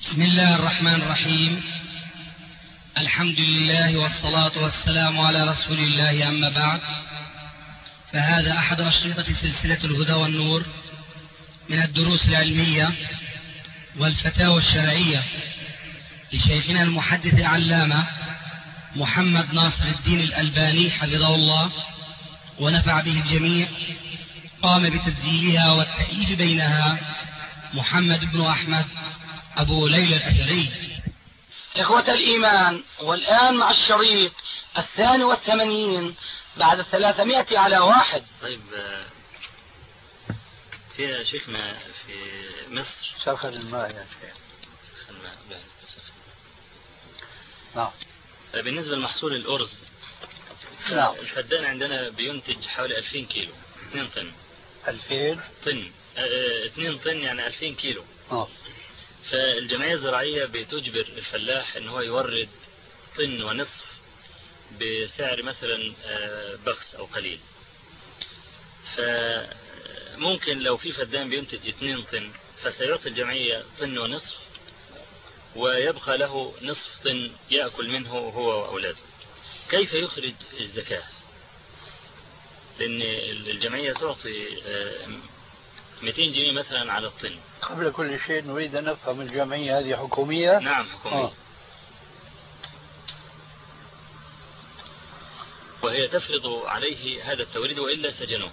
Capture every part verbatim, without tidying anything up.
بسم الله الرحمن الرحيم. الحمد لله والصلاة والسلام على رسول الله، أما بعد، فهذا أحد أشرطة سلسلة الهدى والنور من الدروس العلمية والفتاوى الشرعية لشيخنا المحدث العلامة محمد ناصر الدين الألباني حفظه الله ونفع به الجميع. قام بتسجيلها والتأليف بينها محمد بن أحمد أبو ليلى الأثري. إخوة الإيمان، والآن مع الشريط الثاني والثمانين بعد الثلاثمائة على واحد. طيب، في شيخنا في مصر سخن الماء يا شيخ. سخن الماء بعد السخن. نعم. بالنسبة لمحصول الأرز، نعم، الفدان عندنا بينتج حوالي ألفين كيلو، اثنين طن. ألفين طن، اه اثنين طن يعني ألفين كيلو. اه فالجمعية الزراعية بتجبر الفلاح ان هو يورد طن ونصف بسعر مثلا بخس او قليل. فممكن لو في فدان بينتج اثنين طن فسيعطي الجمعية طن ونصف، ويبقى له نصف طن يأكل منه هو وأولاده. كيف يخرج الزكاة؟ لأن الجمعية تعطي مئتين جنيه مثلا على الطن. قبل كل شيء نريد أن نفهم، الجمعية هذه حكومية؟ نعم حكومية. آه. وهي تفرض عليه هذا التوريد وإلا سجنوه،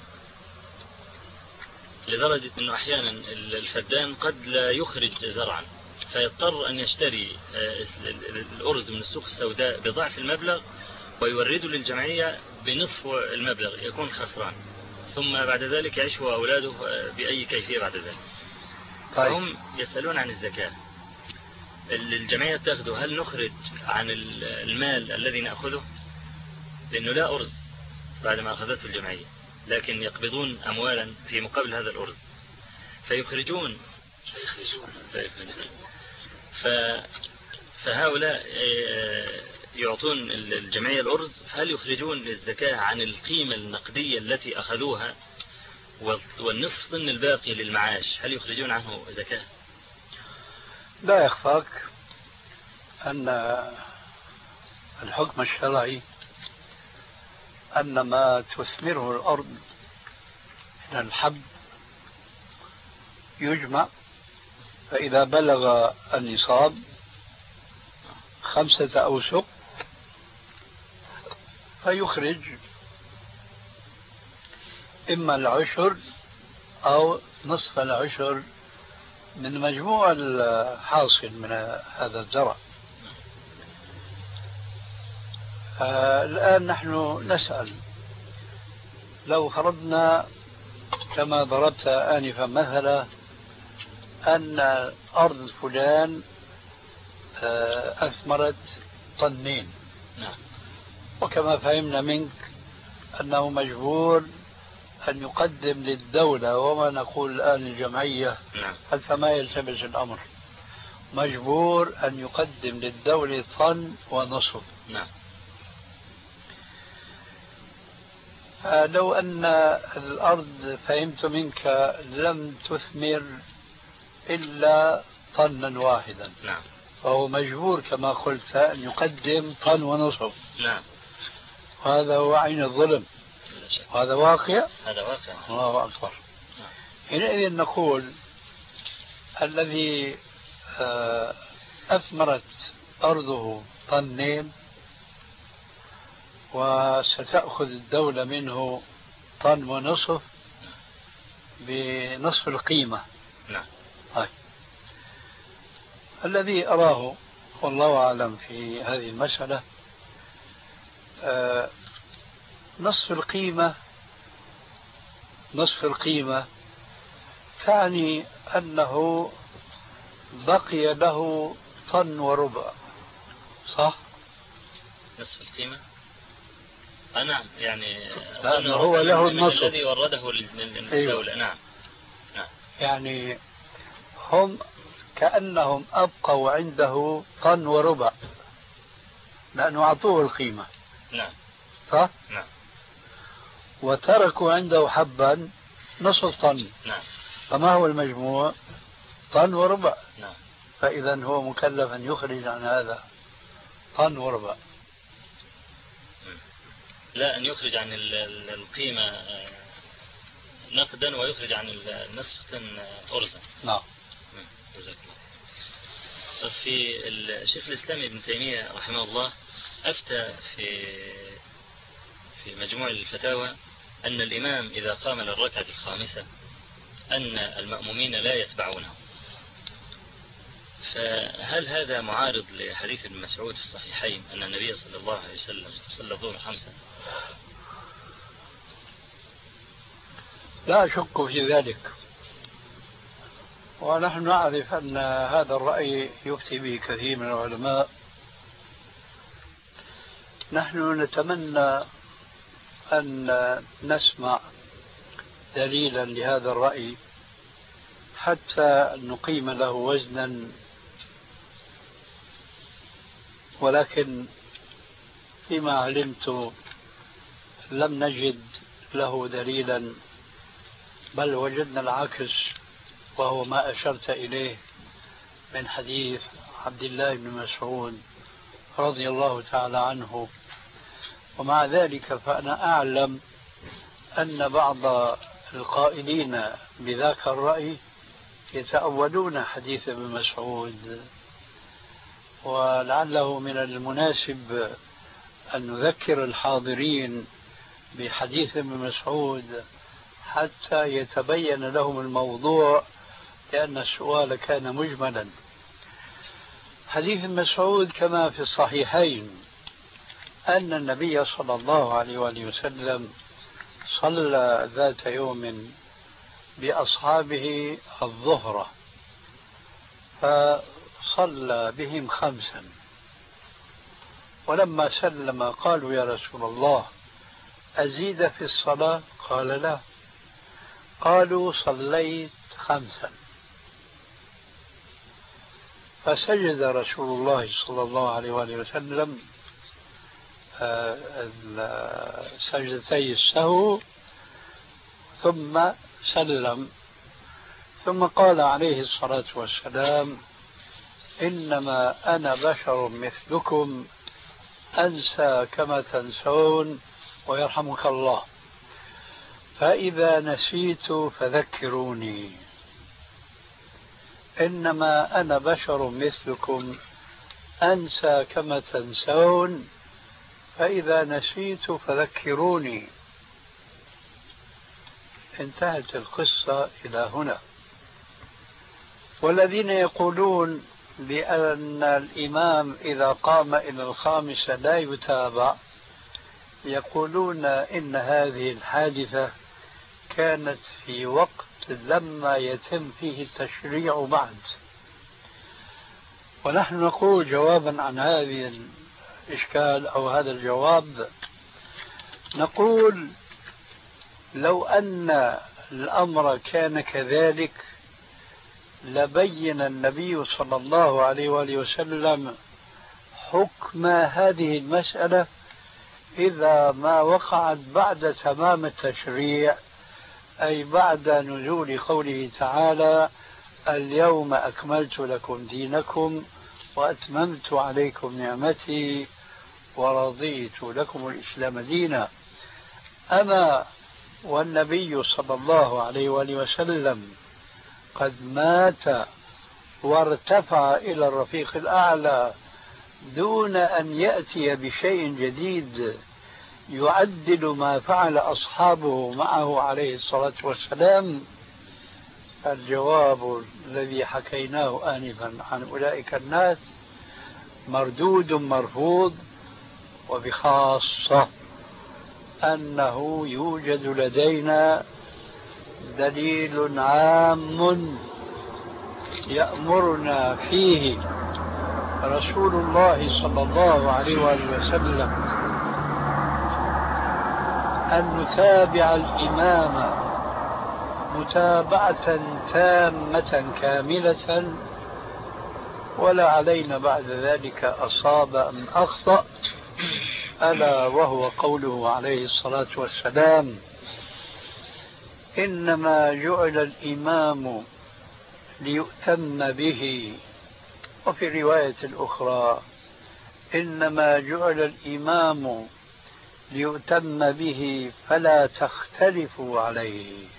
لدرجة أنه أحيانا الفدان قد لا يخرج زرعا فيضطر أن يشتري الأرز من السوق السوداء بضعف المبلغ ويورده للجمعية بنصف المبلغ، يكون خسران، ثم بعد ذلك يعيش هو وأولاده بأي كيفية بعد ذلك. طيب. فهم يسألون عن الزكاة. الجمعية تأخذه، هل نخرج عن المال الذي نأخذه؟ لأنه لا أرز بعد ما أخذته الجمعية، لكن يقبضون أموالا في مقابل هذا الأرز فيخرجون ف... فهؤلاء يعطون الجمعية الأرز، هل يخرجون الزكاة عن القيمة النقدية التي أخذوها والنصف طن الباقي للمعاش هل يخرجون عنه زكاة؟ لا يخفاك أن الحكم الشرعي أن ما تثمره الأرض من الحب يجمع، فإذا بلغ النصاب خمسة أوسق فيخرج إما العشر أو نصف العشر من مجموع الحاصل من هذا الزرع. آه الآن نحن نسأل، لو فرضنا كما ضربت آنفا مثلا أن أرض فلان آه أثمرت طنين، نعم، وكما فهمنا منك أنه مجبور أن يقدم للدولة، وما نقول الآن الجمعية، نعم، حتى ما يلتبس الأمر، مجبور أن يقدم للدولة طن ونصف. نعم. لو أن الأرض فهمت منك لم تثمر إلا طنا واحدا، نعم، فهو مجبور كما قلت أن يقدم طن ونصف. نعم. هذا هو عين الظلم، هذا واقع، هذا واقع. الله أكبر. حينئذ نقول الذي أثمرت أرضه طنين وستأخذ الدولة منه طن ونصف بنصف القيمة. نعم. هاي. الذي أراه والله أعلم في هذه المسألة آه نصف القيمة، نصف القيمة تعني أنه بقي له طن وربع، صح؟ نصف القيمة؟ آه نعم، يعني لأنه هو له النصف الذي ورده للدولة. أيوة. نعم. نعم. يعني هم كأنهم أبقوا عنده طن وربع لأنه أعطوه القيمة. نعم. صح؟ نعم. وتركوا عنده حبا نصف طن. نعم. فما هو المجموع؟ طن وربع. نعم. فإذا هو مكلف أن يخرج عن هذا طن وربع. لا، أن يخرج عن القيمة نقدا ويخرج عن النصف طن أرزا. نعم. جزاك الله. في الشيخ الإسلام ابن تيمية رحمه الله أفتى في في مجموع الفتاوى أن الإمام إذا قام للركعة الخامسة أن المأمومين لا يتبعونه. فهل هذا معارض لحديث ابن مسعود في الصحيحين أن النبي صلى الله عليه وسلم صلى الظهر خمسة؟ لا أشك في ذلك، ونحن نعرف أن هذا الرأي يفتي به كثير من العلماء. نحن نتمنى أن نسمع دليلا لهذا الرأي حتى نقيم له وزنا، ولكن فيما علمت لم نجد له دليلا، بل وجدنا العكس، وهو ما أشرت إليه من حديث عبد الله بن مسعود رضي الله تعالى عنه. ومع ذلك فأنا أعلم أن بعض القائلين بذاك الرأي يتأولون حديث ابن مسعود، ولعله من المناسب أن نذكر الحاضرين بحديث ابن مسعود حتى يتبين لهم الموضوع، لأن السؤال كان مجملا. حديث ابن مسعود كما في الصحيحين أن النبي صلى الله عليه وآله وسلم صلى ذات يوم بأصحابه الظهر، فصلى بهم خمسا، ولما سلم قالوا يا رسول الله أزيد في الصلاة؟ قال لا. قالوا صليت خمسا، فسجد رسول الله صلى الله عليه وآله وسلم سجدتي السهو ثم سلم، ثم قال عليه الصلاة والسلام إنما أنا بشر مثلكم أنسى كما تنسون ويرحمك الله، فإذا نسيت فذكروني. إنما أنا بشر مثلكم أنسى كما تنسون فإذا نسيت فذكروني. انتهت القصة إلى هنا. والذين يقولون بأن الإمام إذا قام إلى الخامسة لا يتابع يقولون إن هذه الحادثة كانت في وقت لما يتم فيه التشريع بعد. ونحن نقول جوابا عن هذه الإشكال أو هذا الجواب، نقول لو أن الأمر كان كذلك لبين النبي صلى الله عليه وآله وسلم حكم هذه المسألة إذا ما وقعت بعد تمام التشريع، أي بعد نزول قوله تعالى اليوم أكملت لكم دينكم وأتممت عليكم نعمتي ورضيت لكم الإسلام دينا. أما والنبي صلى الله عليه وآله وسلم قد مات وارتفع إلى الرفيق الأعلى دون أن يأتي بشيء جديد يعدل ما فعل أصحابه معه عليه الصلاة والسلام، الجواب الذي حكيناه آنفا عن أولئك الناس مردود مرفوض، وبخاصة أنه يوجد لدينا دليل عام يأمرنا فيه رسول الله صلى الله عليه وآله وسلم أن نتابع الإمام متابعة تامة كاملة، ولا علينا بعد ذلك أصاب أم أخطأ، ألا وهو قوله عليه الصلاة والسلام إنما جعل الإمام ليؤتم به وفي رواية أخرى إنما جعل الإمام ليؤتم به فلا تختلفوا عليه،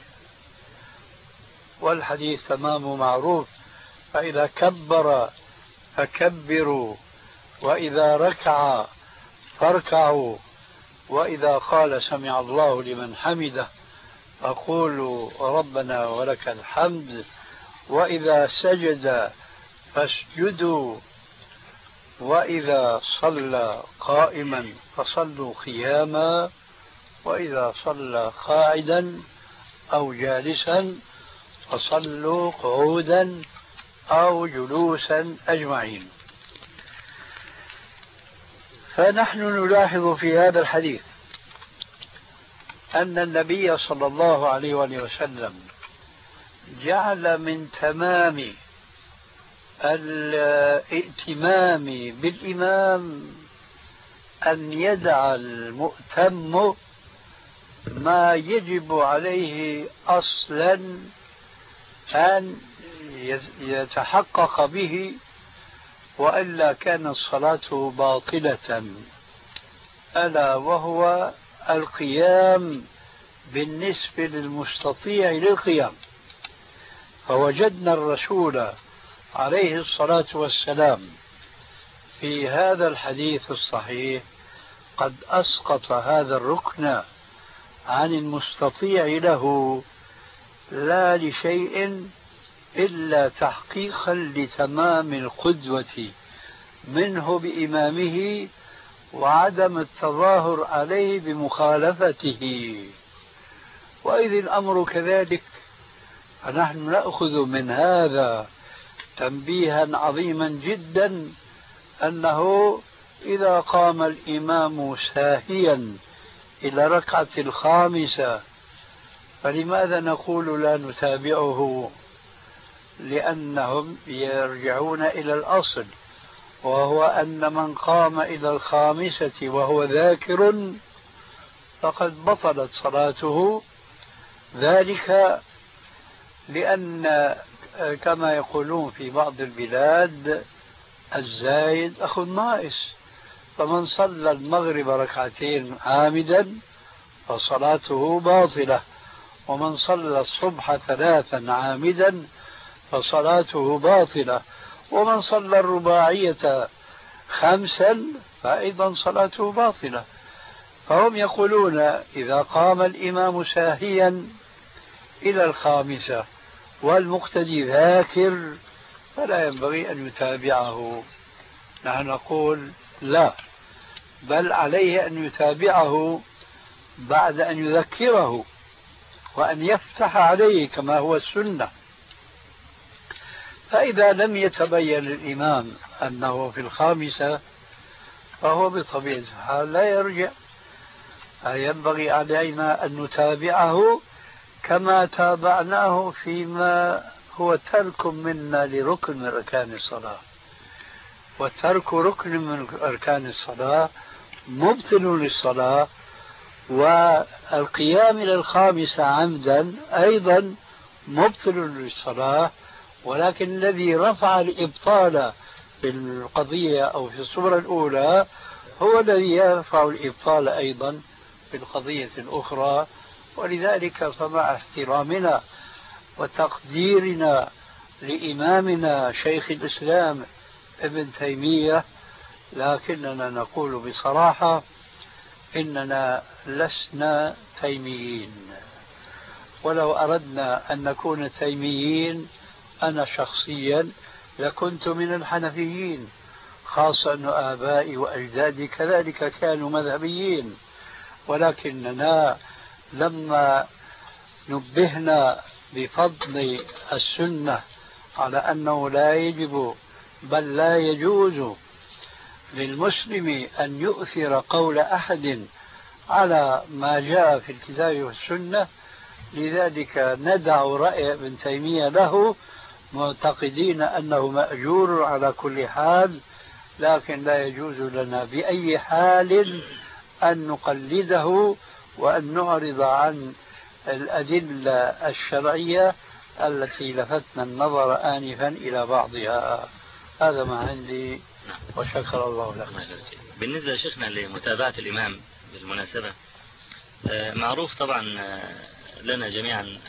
والحديث تمام معروف، فإذا كبر فكبروا، وإذا ركع فاركعوا، وإذا قال سمع الله لمن حمده فقولوا ربنا ولك الحمد، وإذا سجد فاسجدوا، وإذا صلى قائما فصلوا قياما، وإذا صلى قاعدا أو جالسا فصلوا قعودا أو جلوسا أجمعين. فنحن نلاحظ في هذا الحديث أن النبي صلى الله عليه وسلم جعل من تمام الائتمام بالإمام أن يدع المؤتم ما يجب عليه أصلا أن يتحقق به، وإلا كانت الصلاة باطلة، ألا وهو القيام بالنسبة للمستطيع للقيام. فوجدنا الرسول عليه الصلاة والسلام في هذا الحديث الصحيح قد أسقط هذا الركن عن المستطيع له، لا لشيء إلا تحقيقا لتمام القدوة منه بإمامه وعدم التظاهر عليه بمخالفته. وإذ الأمر كذلك فنحن نأخذ من هذا تنبيها عظيما جدا، أنه إذا قام الإمام ساهيا إلى ركعة الخامسة فلماذا نقول لا نتابعه؟ لأنهم يرجعون إلى الأصل، وهو أن من قام إلى الخامسة وهو ذاكر فقد بطلت صلاته، ذلك لأن كما يقولون في بعض البلاد الزايد أخو الناقص، فمن صلى المغرب ركعتين عامدا فصلاته باطلة، ومن صلى الصبح ثلاثا عامدا فصلاته باطلة، ومن صلى الرباعية خمسا فأيضا صلاته باطلة. فهم يقولون إذا قام الإمام ساهيا إلى الخامسة والمقتدي ذاكر فلا ينبغي أن يتابعه. نحن نقول لا، بل عليه أن يتابعه بعد أن يذكره وأن يفتح عليه كما هو السنة. فإذا لم يتبين الإمام أنه في الخامسة فهو بطبيعة الحال لا يرجع، ينبغي علينا أن نتابعه كما تابعناه فيما هو ترك منا لركن من أركان الصلاة، والترك ركن من أركان الصلاة مبطل للصلاة، والقيام إلى الخامسة عمدا أيضا مبطل للصلاة. ولكن الذي رفع الإبطال في القضية أو في الصورة الأولى هو الذي يرفع الإبطال أيضا في القضية الأخرى. ولذلك فمع احترامنا وتقديرنا لإمامنا شيخ الإسلام ابن تيمية، لكننا نقول بصراحة إننا لسنا تيميين، ولو أردنا أن نكون تيميين أنا شخصيا لكنت من الحنفيين، خاصة أن آبائي وأجدادي كذلك كانوا مذهبيين. ولكننا لما نبهنا بفضل السنة على أنه لا يجب بل لا يجوز للمسلم أن يؤثر قول أحد على ما جاء في الكتاب والسنة، لذلك ندع رأي ابن تيمية له معتقدين أنه مأجور على كل حال، لكن لا يجوز لنا بأي حال أن نقلده وأن نعرض عن الأدلة الشرعية التي لفتنا النظر آنفا إلى بعضها. هذا ما عندي. نعم. وشكر الله لك. بالنسبة لشيخنا لمتابعة الإمام بالمناسبة، معروف طبعا لنا جميعا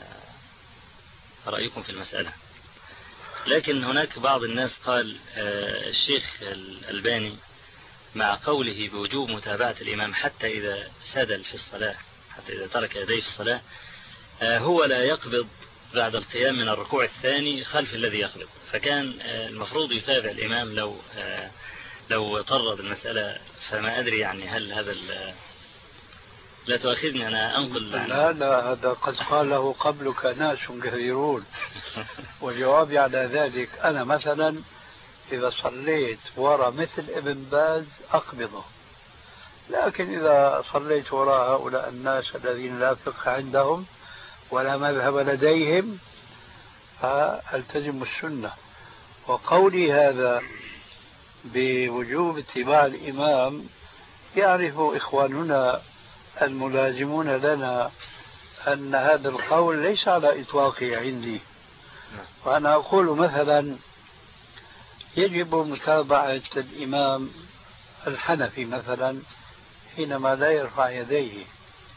رأيكم في المسألة، لكن هناك بعض الناس قال الشيخ الألباني مع قوله بوجوب متابعة الإمام حتى إذا سدل في الصلاة، حتى إذا ترك يديه في الصلاة، هو لا يقبض بعد القيام من الركوع الثاني خلف الذي يقبض، فكان المفروض يتابع الإمام لو لو طرد المسألة. فما أدري يعني هل هذا لا تؤاخذني أنا أنقل. لا لا، هذا قد قاله قبلك ناس كثيرون. وجوابي على ذلك، أنا مثلا إذا صليت وراء مثل ابن باز أقبضه، لكن إذا صليت وراء هؤلاء الناس الذين لا فقه عندهم ولا مذهب لديهم فألتزم السنة. وقولي هذا بوجوب اتباع الإمام يعرف إخواننا الملازمون لنا أن هذا القول ليس على إطلاقه عندي. وأنا أقول مثلا يجب متابعة الإمام الحنفي مثلا حينما لا يرفع يديه،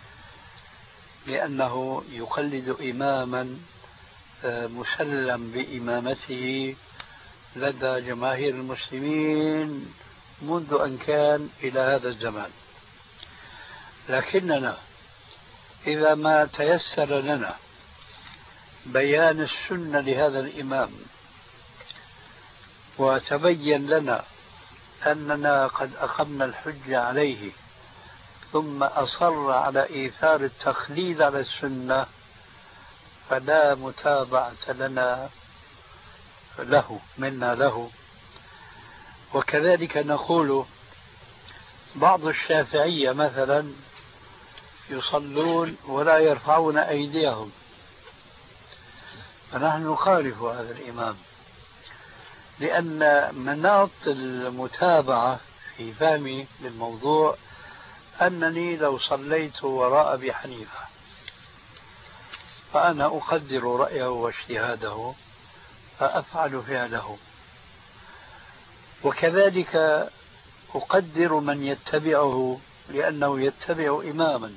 لأنه يقلد إماما مسلم بإمامته لدى جماهير المسلمين منذ أن كان إلى هذا الزمان. لكننا إذا ما تيسر لنا بيان السنة لهذا الإمام وتبين لنا أننا قد أقمنا الحجة عليه ثم أصر على إيثار التخليد على السنة، فلا متابعة لنا له منا له. وكذلك نقول بعض الشافعية مثلا يصلون ولا يرفعون أيديهم، فنحن نخالف هذا الإمام، لأن مناط المتابعة في فهمي للموضوع أنني لو صليت وراء أبي حنيفة فأنا أقدر رأيه واجتهاده فأفعل فعله، وكذلك أقدر من يتبعه لأنه يتبع إماما.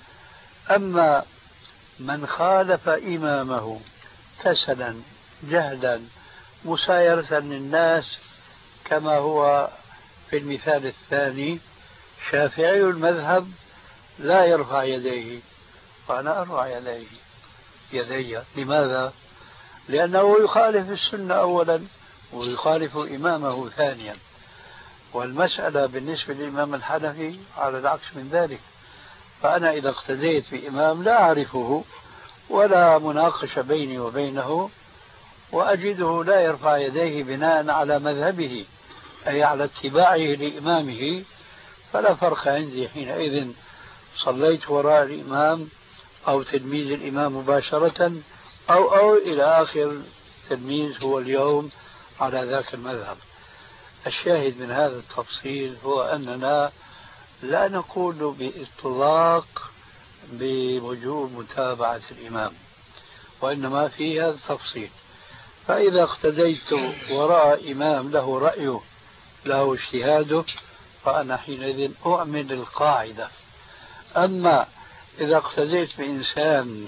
أما من خالف إمامه كسلا جهلا مسايرة للناس كما هو في المثال الثاني، شافعي المذهب لا يرفع يديه وأنا أرفع يديه يدي. لماذا؟ لأنه يخالف السنة أولا ويخالف إمامه ثانيا. والمسألة بالنسبة للإمام الحنفي على العكس من ذلك، فأنا إذا اقتديت بإمام لا أعرفه ولا مناقشة بيني وبينه وأجده لا يرفع يديه بناء على مذهبه أي على اتباعه لإمامه، فلا فرق عندي حينئذ صليت وراء الإمام أو تلميذ الإمام مباشرة أو أو إلى آخر تلميذ هو اليوم على ذاك المذهب. الشاهد من هذا التفصيل هو أننا لا نقول بإطلاق بوجوب متابعة الإمام، وإنما في هذا التفصيل. فإذا اقتديت وراء إمام له رأيه له اجتهاده فأنا حينئذ أؤمن القاعدة. أما إذا اقتديت بإنسان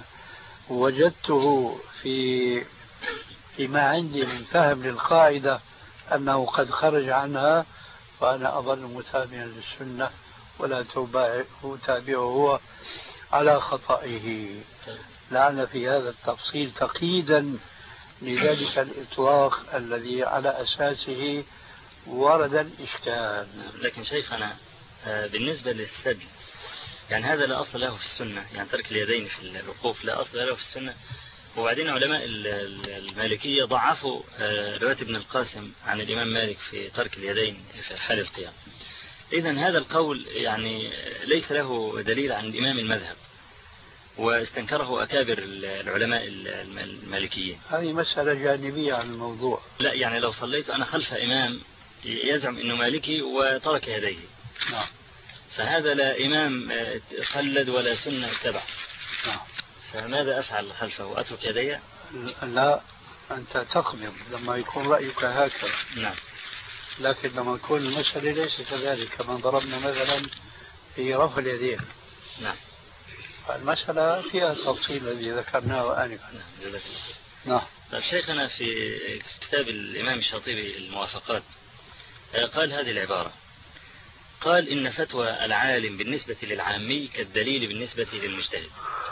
وجدته في فيما عندي من فهم للقاعدة أنه قد خرج عنها فأنا أظل متابعا للسنة ولا أتابعه هو على خطئه. لعل في هذا التفصيل تقييدا لذلك الإطلاق الذي على أساسه ورد الإشكال. لكن شيخنا بالنسبة للسجد يعني هذا لا أصل له في السنة، يعني ترك اليدين في الوقوف لا أصل له في السنة. وبعدين علماء المالكية ضعفوا رواية ابن القاسم عن الإمام مالك في ترك اليدين في حال القيام. إذن هذا القول يعني ليس له دليل عن الإمام المذهب، واستنكره أكابر العلماء المالكيين. هذه مسألة جانبية عن الموضوع. لا يعني لو صليت أنا خلف إمام يزعم أنه مالكي وترك يديه، نعم، فهذا لا إمام خلد ولا سنة اتبع، نعم، فماذا أفعل خلفه؟ أترك يدي؟ لا، أنت تقبض لما يكون رأيك هكذا. نعم. لكن لما تكون المسألة ليس كذلك، كما ضربنا مثلا في رفع اليدين. نعم. المسألة فيها التفصيل الذي ذكرناه آنفا. نعم. نعم. طيب شيخنا، في كتاب الإمام الشاطبي الموافقات قال هذه العبارة، قال إن فتوى العالم بالنسبة للعامي كالدليل بالنسبة للمجتهد.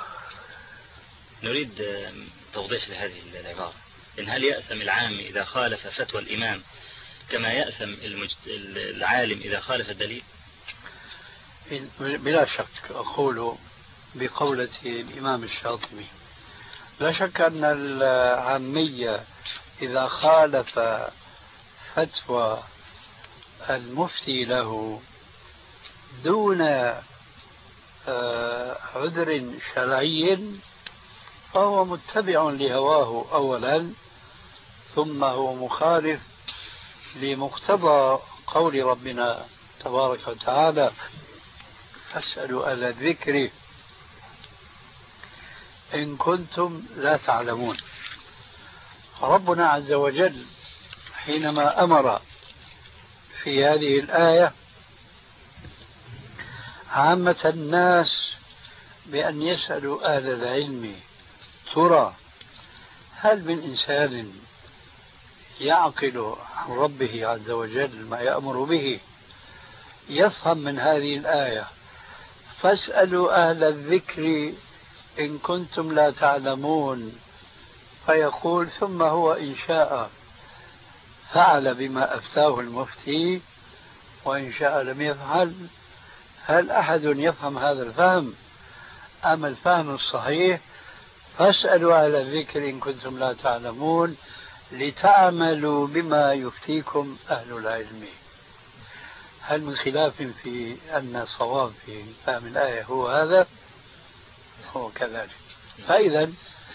نريد توضيح لهذه العبارة، إن هل يأثم العامي إذا خالف فتوى الإمام كما يأثم المجت... العالم إذا خالف الدليل؟ بلا شك أقول بقولة الإمام الشاطبي، لا شك أن العامية إذا خالف فتوى المفتي له دون عذر شرعي فهو متبع لهواه أولا، ثم هو مخالف لمقتضى قول ربنا تبارك وتعالى فاسألوا أهل الذكر إن كنتم لا تعلمون. ربنا عز وجل حينما أمر في هذه الآية عامة الناس بأن يسألوا أهل العلم ترى هل من إنسان يعقل عن ربه عز وجل ما يأمر به يفهم من هذه الآية فاسألوا أهل الذكر إن كنتم لا تعلمون، فيقول ثم هو إن شاء فعل بما أفتاه المفتي وإن شاء لم يفعل؟ هل أحد يفهم هذا الفهم؟ أما الفهم الصحيح فاسألوا أهل الذكر إن كنتم لا تعلمون لتعملوا بما يفتيكم أهل العلم. هل من خلاف في أن الصواب في فهم الآية هو هذا؟ هو كذلك. فإذا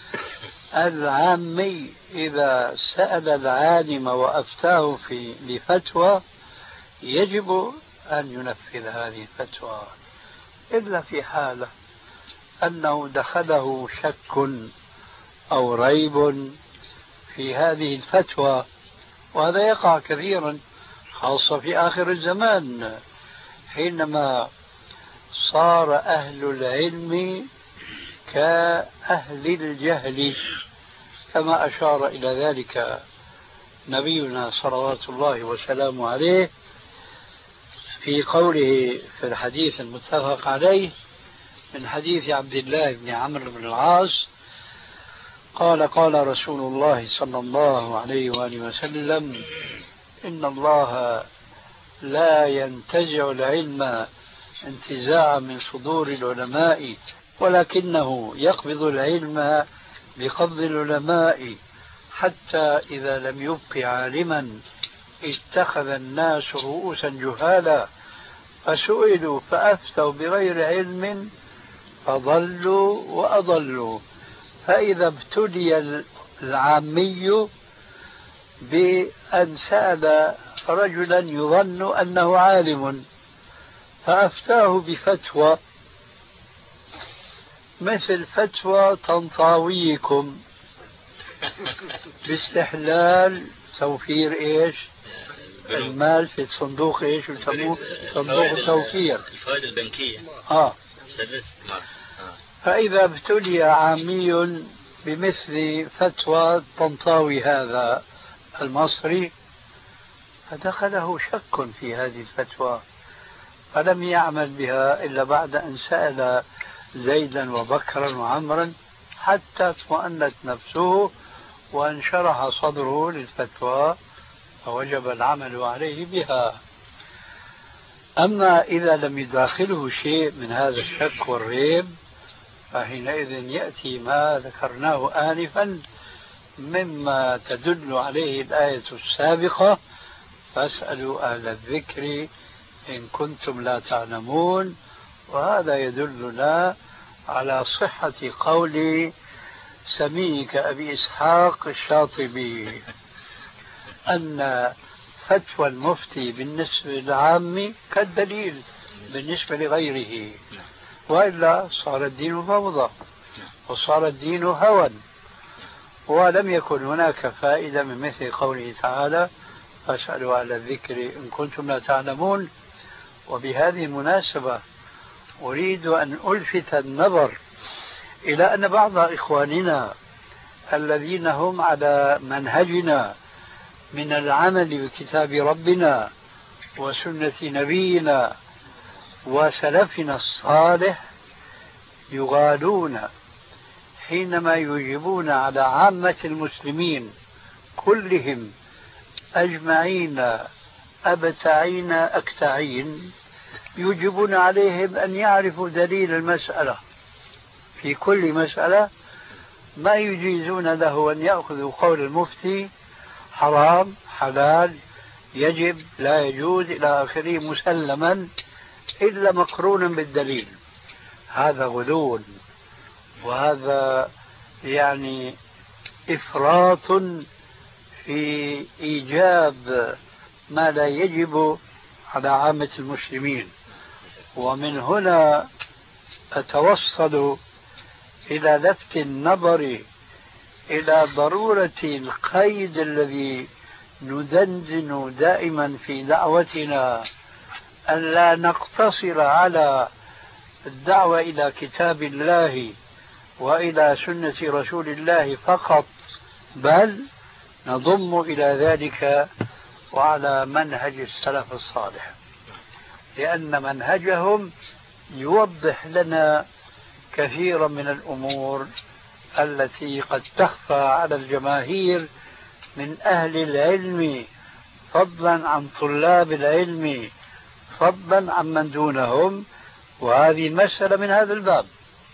العامي إذا سأل العالم وأفتاه في لفتوى يجب أن ينفذ هذه الفتوى، إلا في حالة أنه دخله شك أو ريب في هذه الفتوى، وهذا يقع كثيرا خاصة في آخر الزمان حينما صار أهل العلم كأهل الجهل، كما أشار إلى ذلك نبينا صلوات الله وسلامه عليه في قوله في الحديث المتفق عليه من حديث عبد الله بن عمرو بن العاص قال قال رسول الله صلى الله عليه وآله وسلم إن الله لا ينتزع العلم انتزاعا من صدور العلماء ولكنه يقبض العلم بقبض العلماء حتى إذا لم يبق عالما اتخذ الناس رؤوسا جهالا فسئلوا فأفتوا بغير علم فضلوا وأضلوا. فإذا ابتلي العامي بأن سأل رجلا يظن أنه عالم فأفتاه بفتوى مثل فتوى طنطاويكم باستحلال توفير ايش المال في صندوق ايش يسموه صندوق التوفير الفوائد البنكية. اه آه. فإذا ابتلي عامي بمثل فتوى طنطاوي هذا المصري فدخله شك في هذه الفتوى فلم يعمل بها إلا بعد أن سأل زيدا وبكرا وعمرا حتى اطمأنت نفسه وانشرح صدره للفتوى فوجب العمل عليه بها. أما إذا لم يداخله شيء من هذا الشك والريب فحينئذ يأتي ما ذكرناه آنفا مما تدل عليه الآية السابقة فاسألوا أهل الذكر إن كنتم لا تعلمون. وهذا يدلنا على صحة قول سميك أبي إسحاق الشاطبي أن فتوى المفتي بالنسبة للعام كالدليل بالنسبة لغيره، وإلا صار الدين فوضى وصار الدين هوى ولم يكن هناك فائدة من مثل قوله تعالى فاسألوا أهل الذكر إن كنتم لا تعلمون. وبهذه المناسبة أريد أن ألفت النظر إلى أن بعض إخواننا الذين هم على منهجنا من العمل بكتاب ربنا وسنة نبينا وسلفنا الصالح يغالون حينما يجيبون على عامة المسلمين كلهم أجمعين أبتعين أكتعين، يجبون عليهم أن يعرفوا دليل المسألة في كل مسألة، ما يجيزون له أن يأخذوا قول المفتي حرام حلال يجب لا يجوز إلى آخره مسلما إلا مقرونا بالدليل. هذا غلو، وهذا يعني إفراط في إيجاب ما لا يجب على عامة المسلمين. ومن هنا أتوصل إلى لفت النظر إلى ضرورة القيد الذي ندندن دائما في دعوتنا، أن لا نقتصر على الدعوة إلى كتاب الله وإلى سنة رسول الله فقط، بل نضم إلى ذلك وعلى منهج السلف الصالح، لأن منهجهم يوضح لنا كثيرا من الأمور التي قد تخفى على الجماهير من أهل العلم، فضلا عن طلاب العلم، فضلا عن من دونهم. وهذه المسألة من هذا الباب.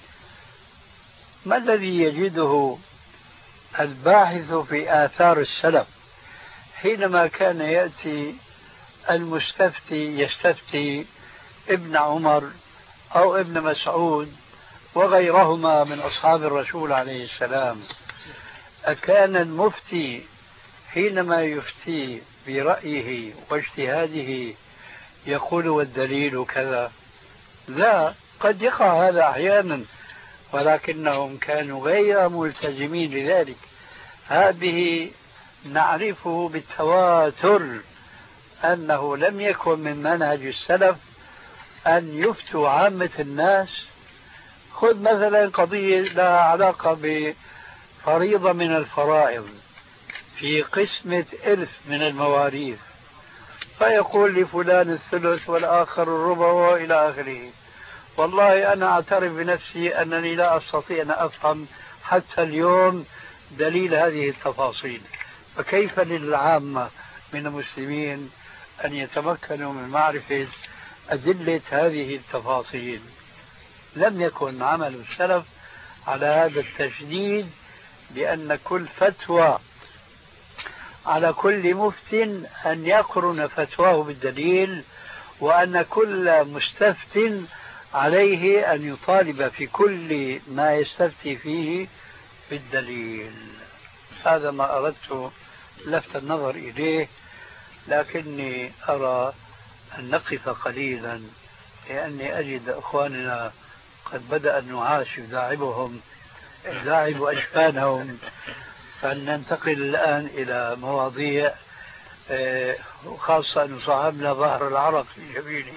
ما الذي يجده الباحث في آثار السلف حينما كان يأتي المستفتي يستفتي ابن عمر أو ابن مسعود وغيرهما من أصحاب الرسول عليه السلام؟ أكان المفتي حينما يفتي برأيه واجتهاده يقول والدليل كذا؟ لا، قد يقع هذا أحيانا، ولكنهم كانوا غير ملتزمين لذلك. هذه نعرفه بالتواتر أنه لم يكن من منهج السلف أن يفتوا عامة الناس. خذ مثلا قضية لها علاقة بفريضة من الفرائض في قسمة إرث من المواريث، فيقول لفلان الثلث والآخر الربع وإلى آخره. والله أنا أعترف بنفسي أنني لا أستطيع أن أفهم حتى اليوم دليل هذه التفاصيل، فكيف للعامة من المسلمين أن يتمكنوا من معرفة أدلة هذه التفاصيل؟ لم يكن عمل السلف على هذا التشديد، لأن كل فتوى على كل مفت أن يقرن فتواه بالدليل، وأن كل مستفت عليه أن يطالب في كل ما يستفتي فيه بالدليل. هذا ما أردت لفت النظر إليه، لكني أرى أن نقف قليلا، لأني أجد أخواننا قد بدأ النعاس يداعبهم يداعب أجفانهم، فلننتقل الآن إلى مواضيع، خاصة أن صاحبنا ظهر العرق في جبينه،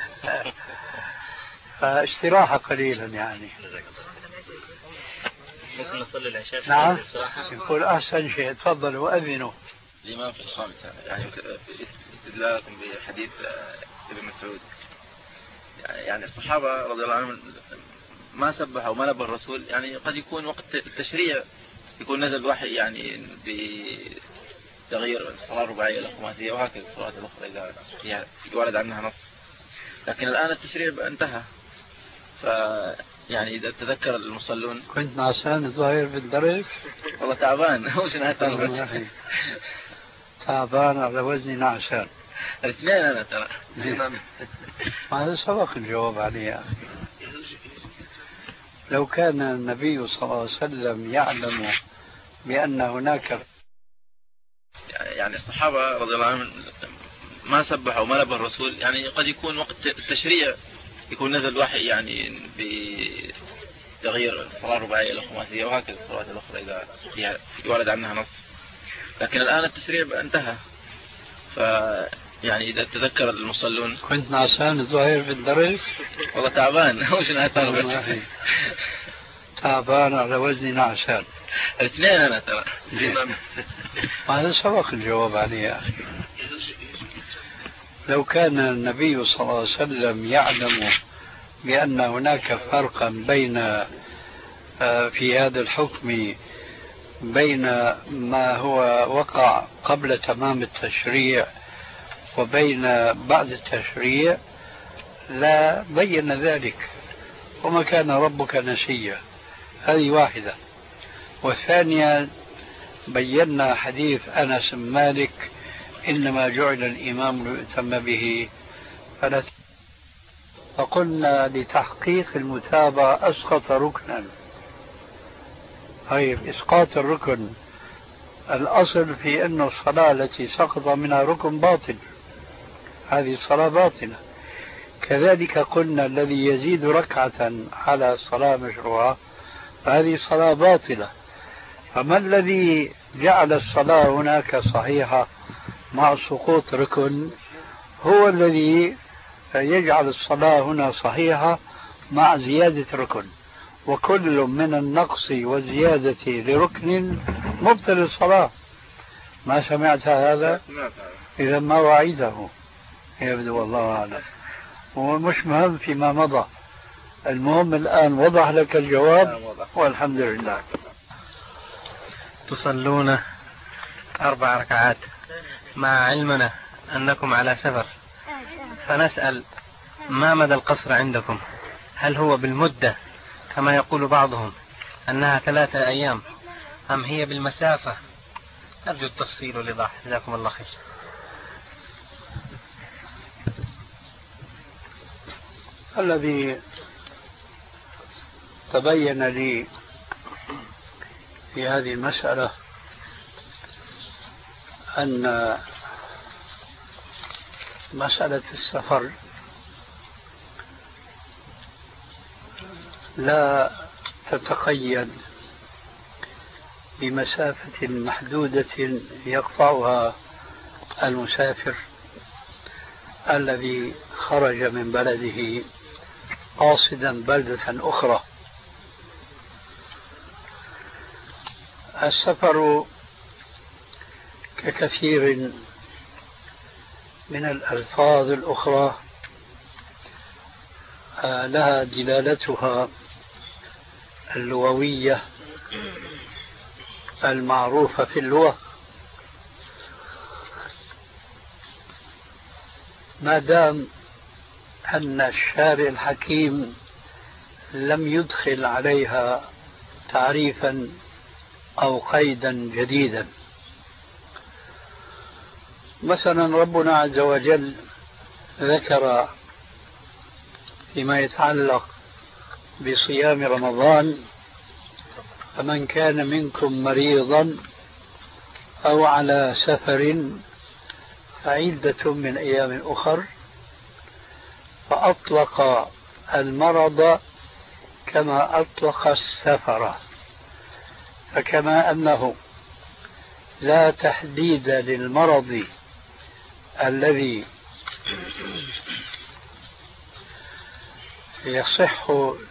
فاستراحة قليلا يعني. ممكن نصلي العشاء؟ نعم، يقول أحسن شيء، تفضلوا وأذنوا. الإمام في الخامسة يعني استدلالكم بحديث ابن مسعود، يعني الصحابة رضي الله عنهم ما سبحوا وما نبه الرسول، يعني قد يكون وقت التشريع يكون نزل وحي يعني بتغيير الصلاة الرباعية إلى خماسية وهكذا الصلاة الأخرى إذا يورد عنها نص، لكن الآن التشريع انتهى. ف يعني إذا تذكر المصلون. كنت نعسان الظاهر بالدرس؟ والله تعبان. هو شنو هالتعبان؟ تعبان على وزني نعسان. الاثنين أنا ترى. هذا سبق الجواب عليه. لو كان النبي صلى الله عليه وسلم يعلم بأن هناك، يعني الصحابة رضي الله عنهم ما سبحوا وما نبه الرسول، يعني قد يكون وقت التشريع يكون نزل وحي يعني تغيير الصلاة الرباعية إلى خماسية، وهكذا الصلوات الأخرى إذا فيها يورد عنها نص. لكن الآن التشريع انتهى، ف يعني إذا تذكر المصلون. كنت نعسان ظاهر في الدرس؟ والله تعبان. وش نعسان؟ تعبان على وزن نعسان. الاثنين أنا ترى. هذا سبق الجواب عليه يا أخي. لو كان النبي صلى الله عليه وسلم يعلم بأن هناك فرقا بين في هذا الحكم بين ما هو وقع قبل تمام التشريع وبين بعد التشريع لا بين ذلك، وما كان ربك نسيا. هذه واحدة. والثانية بينا حديث أنس بن مالك إنما جعل الإمام ليؤتم به فلا. فقلنا لتحقيق المتابعة أسقط ركنا. طيب إسقاط الركن الأصل في أن الصلاة التي سقط منها ركن باطل، هذه الصلاة باطلة. كذلك قلنا الذي يزيد ركعة على صلاة مشروعة فهذه صلاة باطلة. فما الذي جعل الصلاة هناك صحيحة مع سقوط ركن هو الذي يجعل الصلاة هنا صحيحة مع زيادة ركن، وكل من النقص والزيادة لركن مبطل الصلاة. ما سمعت هذا؟ إذا ما وعيده يبدو والله أعلم، ومش مهم فيما مضى. المهم الآن وضح لك الجواب والحمد لله. تصلون أربع ركعات مع علمنا أنكم على سفر، فنسأل ما مدى القصر عندكم؟ هل هو بالمدة كما يقول بعضهم أنها ثلاثة أيام أم هي بالمسافة؟ أرجو التفصيل والإيضاح، جزاكم الله خير. الذي تبين لي في هذه المسألة أن مسألة السفر لا تتقيد بمسافة محدودة يقطعها المسافر الذي خرج من بلده قاصدا بلدة أخرى. السفر ككثير من الألفاظ الأخرى لها دلالتها اللغوية المعروفة في اللغة، ما دام أن الشارع الحكيم لم يدخل عليها تعريفا أو قيدا جديدا. مثلا ربنا عز وجل ذكر فيما يتعلق بصيام رمضان: فمن كان منكم مريضا أو على سفر فعدة من أيام أخر، فأطلق المرض كما أطلق السفر. فكما أنه لا تحديد للمرض الذي يصح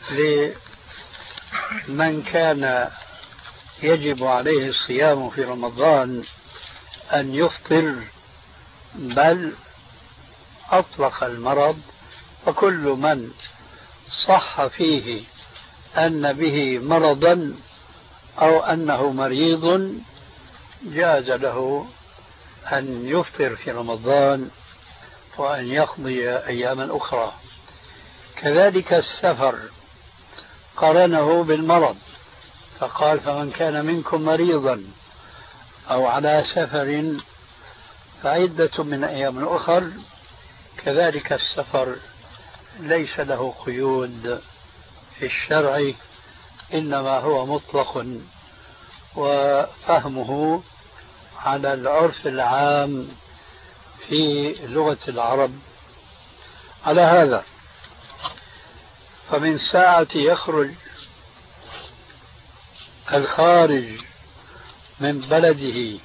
لمن كان يجب عليه الصيام في رمضان أن يفطر، بل أطلق المرض، فكل من صح فيه أن به مرضا أو أنه مريض جاز له أن يفطر في رمضان وأن يقضي أياما أخرى. كذلك السفر قرنه بالمرض فقال: فمن كان منكم مريضا أو على سفر فعدة من أيام أخر. كذلك السفر ليس له قيود في الشرع، إنما هو مطلق وفهمه على العرف العام في لغة العرب. على هذا فمن ساعة يخرج الخارج من بلده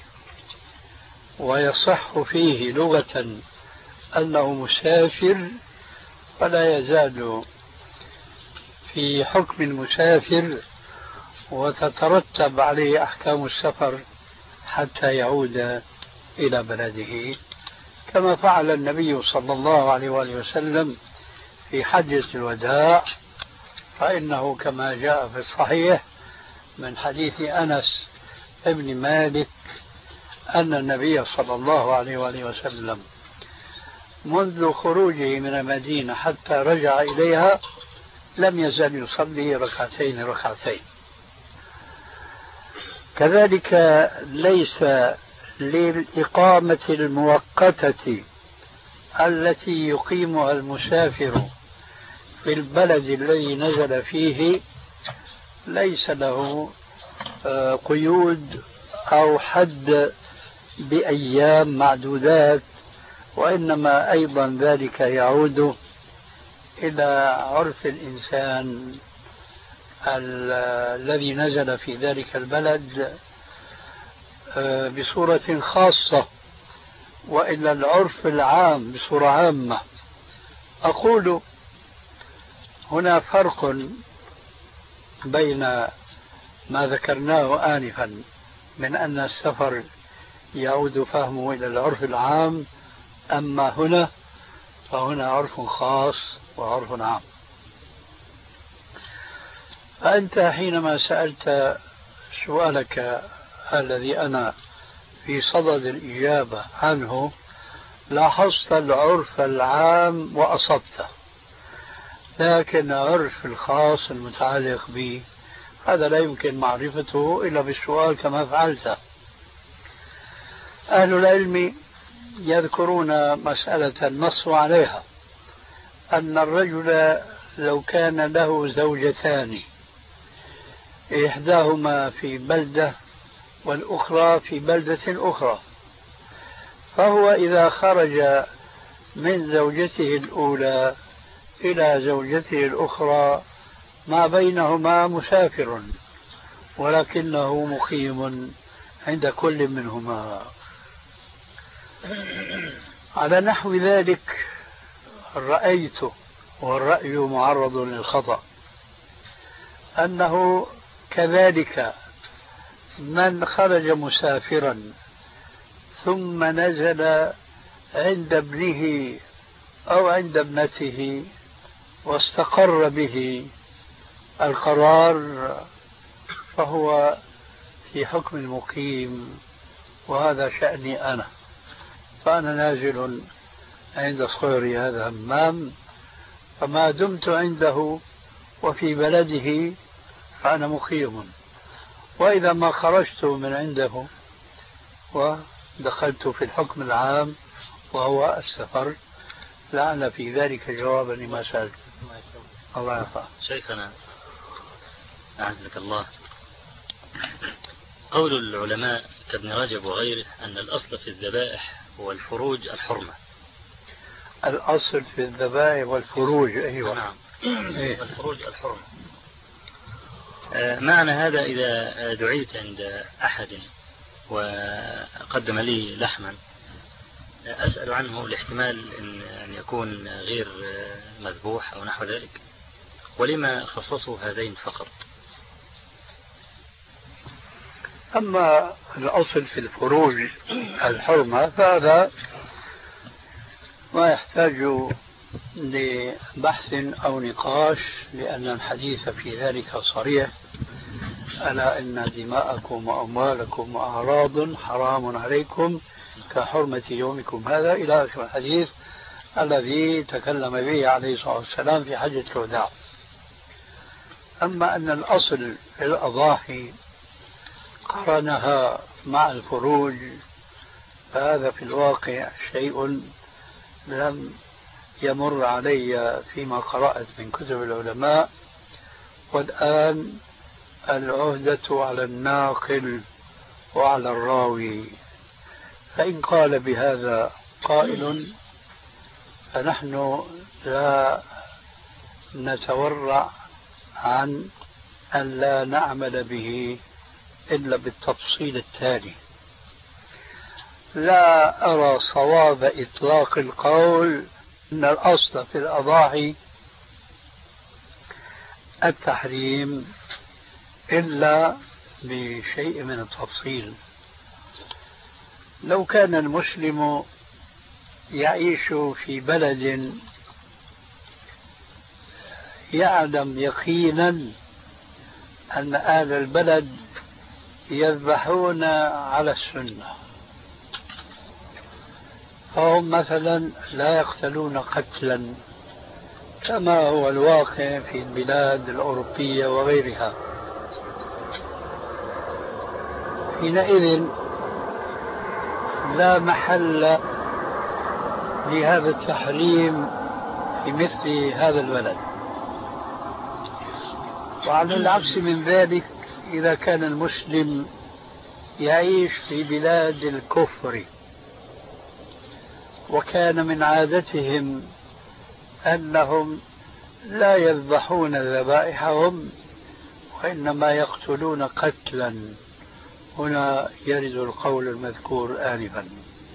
ويصح فيه لغة أنه مسافر فلا يزال في حكم المسافر وتترتب عليه أحكام السفر حتى يعود إلى بلده، كما فعل النبي صلى الله عليه وآله وسلم في حجة الوداع، فإنه كما جاء في الصحيح من حديث أنس ابن مالك أن النبي صلى الله عليه وآله وسلم منذ خروجه من المدينة حتى رجع إليها لم يزل يصلي ركعتين ركعتين. كذلك ليس للإقامة المؤقتة التي يقيمها المسافر في البلد الذي نزل فيه ليس له قيود أو حد بأيام معدودات، وإنما أيضا ذلك يعود إلى عرف الإنسان الذي نزل في ذلك البلد بصورة خاصة، وإلى العرف العام بصورة عامة. أقول هنا فرق بين ما ذكرناه آنفا من أن السفر يعود فهمه إلى العرف العام، أما هنا فهنا عرف خاص وعرف عام. فأنت حينما سألت سؤالك الذي أنا في صدد الإجابة عنه لاحظت العرف العام وأصبته، لكن العرف الخاص المتعلق به هذا لا يمكن معرفته إلا بالسؤال كما فعلت. أهل العلم يذكرون مسألة النص عليها، أن الرجل لو كان له زوجتان إحداهما في بلدة والأخرى في بلدة أخرى، فهو إذا خرج من زوجته الأولى إلى زوجته الأخرى ما بينهما مسافر ولكنه مقيم عند كل منهما. على نحو ذلك رأيت، والرأي معرض للخطأ، أنه كذلك من خرج مسافرا ثم نزل عند ابنه أو عند ابنته واستقر به القرار فهو في حكم المقيم، وهذا شأني أنا، فأنا نازل عند صغري هذا همام، فما دمت عنده وفي بلده فأنا مقيم، وإذا ما خرجت من عنده ودخلت في الحكم العام وهو السفر. لعل في ذلك جوابا لما سألت. الله يرفع. شيخنا أعزك الله، قول العلماء كابن رجب وغيره أن الأصل في الذبائح هو الفروج الحرمة. الأصل في الذبائح والفروج، أيوة نعم. الفروج الحرمة. معنى هذا إذا دعيت عند أحد وقدم لي لحما أسأل عنه الاحتمال أن يكون غير مذبوح أو نحو ذلك، ولما خصصوا هذين فقط؟ أما الأصل في الفروج الحرمة فهذا ما يحتاج لبحث أو نقاش، لأن الحديث في ذلك صريح: ألا إن دماءكم وأموالكم وأعراض حرام عليكم كحرمة يومكم هذا، إلى آخر الحديث الذي تكلم به عليه الصلاة والسلام في حجة الوداع. أما أن الأصل في الأضاحي قرنها مع الفروج فهذا في الواقع شيء لم يمر علي فيما قرأت من كتب العلماء، والآن العهدة على الناقل وعلى الراوي، فإن قال بهذا قائل فنحن لا نتورع عن أن لا نعمل به إلا بالتفصيل التالي. لا أرى صواب إطلاق القول أن الأصل في الأضاحي التحريم إلا بشيء من التفصيل. لو كان المسلم يعيش في بلد يعلم يقينا أن أهل البلد يذبحون على السنة، فهم مثلا لا يقتلون قتلا كما هو الواقع في البلاد الأوروبية وغيرها، حينئذ لا محل لهذا التحريم في مثل هذا البلد. وعلى العكس من ذلك، إذا كان المسلم يعيش في بلاد الكفر وكان من عادتهم أنهم لا يذبحون ذبائحهم وإنما يقتلون قتلا، هنا يرد القول المذكور آنفا.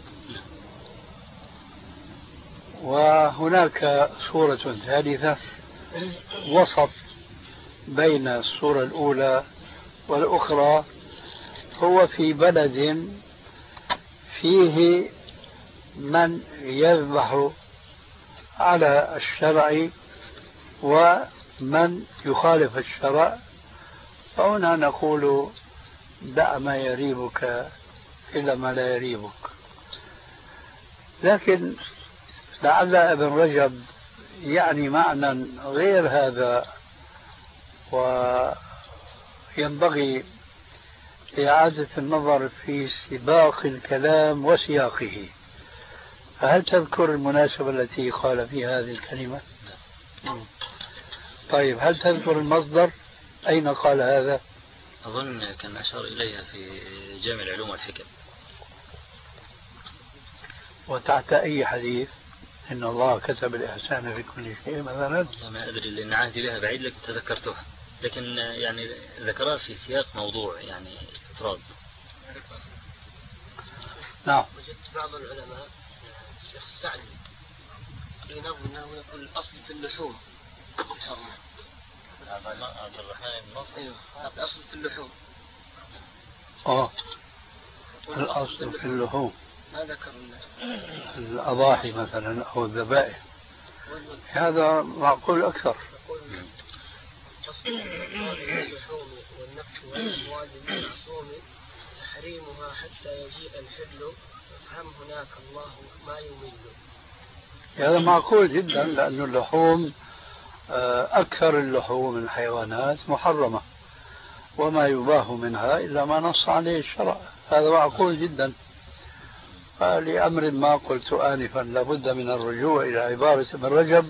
وهناك صورة ثالثة وسط بين الصورة الأولى والأخرى، هو في بلد فيه من يذبح على الشرع ومن يخالف الشرع، فهنا نقول دع ما يريبك إلى ما لا يريبك. لكن لعل ابن رجب يعني معنى غير هذا، وينبغي إعادة النظر في سباق الكلام وسياقه. فهل تذكر المناسبة التي قال فيها هذه الكلمة؟ طيب، هل تذكر المصدر أين قال هذا؟ أظن كان أشار إليها في جامع العلوم والحكم. وتحت أي حديث؟ إن الله كتب الإحسان في كل شيء مثلا. ما أدري لأن عهدي بها بعيد، لك تذكرتها، لكن يعني ذكرها في سياق موضوع يعني استطراد. نعم. وجدت بعض العلماء الشيخ السعدي ينظر أنه يقول الأصل في اللحوم الحرمة. عبد الرحمن بن ناصر. أيوه، الأصل في اللحوم. آه الأصل في اللحوم. ما ذكر الأضاحي مثلا أو الذبائح، هذا معقول أكثر. أصل اللحوم والنفس والأموال المعصوم تحريمها حتى يجيء الحل، فافهم هناك الله ما يمل. هذا معقول جدا، لأن اللحوم أكثر اللحوم من الحيوانات محرمة، وما يباح منها إلا ما نص عليه الشرع، هذا معقول جدا. لأمر ما قلت آنفا لابد من الرجوع إلى عبارة ابن رجب